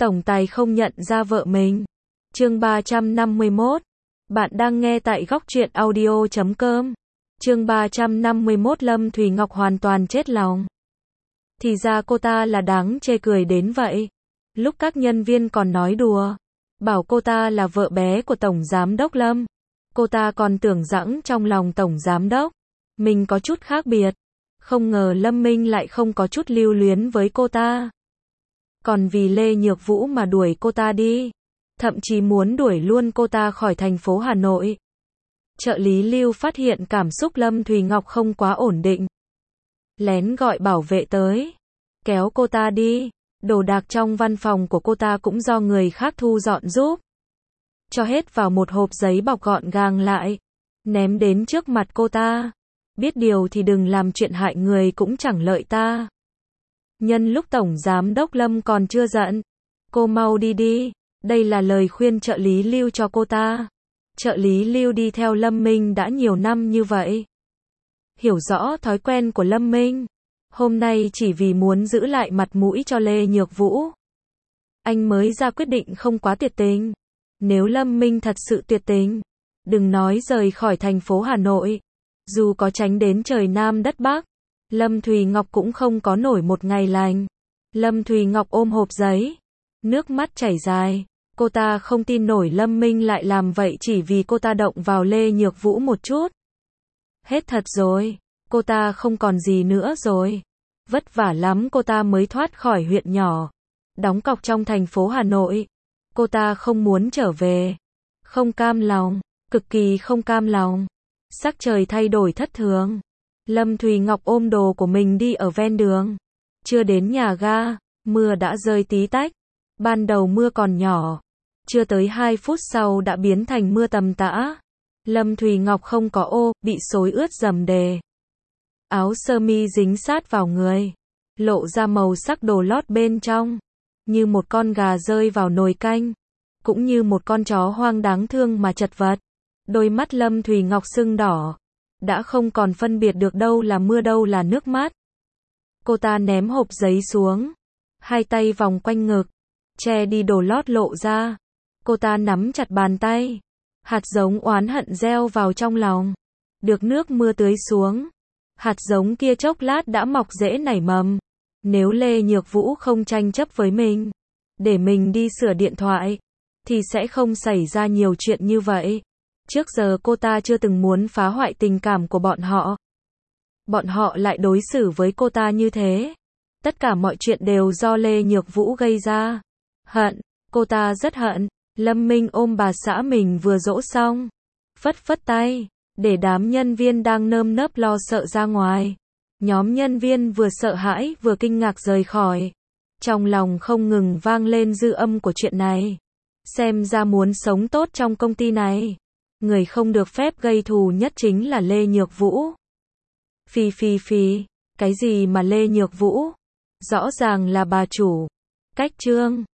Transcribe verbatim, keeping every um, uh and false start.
Tổng tài không nhận ra vợ mình. Chương ba trăm năm mươi mốt. Bạn đang nghe tại góc truyện audio chấm com. Chương ba trăm năm mươi mốt. Lâm Thùy Ngọc hoàn toàn chết lòng. Thì ra cô ta là đáng chê cười đến vậy. Lúc các nhân viên còn nói đùa, bảo cô ta là vợ bé của Tổng Giám đốc Lâm, cô ta còn tưởng rằng trong lòng Tổng Giám đốc mình có chút khác biệt. Không ngờ Lâm Minh lại không có chút lưu luyến với cô ta. Còn vì Lê Nhược Vũ mà đuổi cô ta đi. Thậm chí muốn đuổi luôn cô ta khỏi thành phố Hà Nội. Trợ lý Lưu phát hiện cảm xúc Lâm Thùy Ngọc không quá ổn định. Lén gọi bảo vệ tới, kéo cô ta đi. Đồ đạc trong văn phòng của cô ta cũng do người khác thu dọn giúp. Cho hết vào một hộp giấy bọc gọn gàng lại, ném đến trước mặt cô ta. Biết điều thì đừng làm chuyện hại người cũng chẳng lợi ta. Nhân lúc Tổng Giám đốc Lâm còn chưa giận, cô mau đi đi. Đây là lời khuyên trợ lý Lưu cho cô ta. Trợ lý Lưu đi theo Lâm Minh đã nhiều năm như vậy, hiểu rõ thói quen của Lâm Minh. Hôm nay chỉ vì muốn giữ lại mặt mũi cho Lê Nhược Vũ, anh mới ra quyết định không quá tuyệt tình. Nếu Lâm Minh thật sự tuyệt tình, đừng nói rời khỏi thành phố Hà Nội, dù có tránh đến trời Nam đất Bắc, Lâm Thùy Ngọc cũng không có nổi một ngày lành. Lâm Thùy Ngọc ôm hộp giấy, nước mắt chảy dài. Cô ta không tin nổi Lâm Minh lại làm vậy chỉ vì cô ta động vào Lê Nhược Vũ một chút. Hết thật rồi, cô ta không còn gì nữa rồi. Vất vả lắm cô ta mới thoát khỏi huyện nhỏ, đóng cọc trong thành phố Hà Nội. Cô ta không muốn trở về, không cam lòng, cực kỳ không cam lòng. Sắc trời thay đổi thất thường. Lâm Thùy Ngọc ôm đồ của mình đi ở ven đường. Chưa đến nhà ga, mưa đã rơi tí tách. Ban đầu mưa còn nhỏ, chưa tới hai phút sau đã biến thành mưa tầm tã. Lâm Thùy Ngọc không có ô, bị xối ướt rầm đề. Áo sơ mi dính sát vào người, lộ ra màu sắc đồ lót bên trong, như một con gà rơi vào nồi canh, cũng như một con chó hoang đáng thương mà chật vật. Đôi mắt Lâm Thùy Ngọc sưng đỏ, đã không còn phân biệt được đâu là mưa đâu là nước mắt. Cô ta ném hộp giấy xuống, hai tay vòng quanh ngực, che đi đồ lót lộ ra. Cô ta nắm chặt bàn tay, hạt giống oán hận gieo vào trong lòng. Được nước mưa tưới xuống, hạt giống kia chốc lát đã mọc rễ nảy mầm. Nếu Lê Nhược Vũ không tranh chấp với mình, để mình đi sửa điện thoại, thì sẽ không xảy ra nhiều chuyện như vậy. Trước giờ cô ta chưa từng muốn phá hoại tình cảm của bọn họ. Bọn họ lại đối xử với cô ta như thế. Tất cả mọi chuyện đều do Lê Nhược Vũ gây ra. Hận, cô ta rất hận. Lâm Minh ôm bà xã mình vừa dỗ xong, phất phất tay, để đám nhân viên đang nơm nớp lo sợ ra ngoài. Nhóm nhân viên vừa sợ hãi vừa kinh ngạc rời khỏi. Trong lòng không ngừng vang lên dư âm của chuyện này. Xem ra muốn sống tốt trong công ty này, người không được phép gây thù nhất chính là Lê Nhược Vũ. Phi phi phi, cái gì mà Lê Nhược Vũ? Rõ ràng là bà chủ. Cách trương.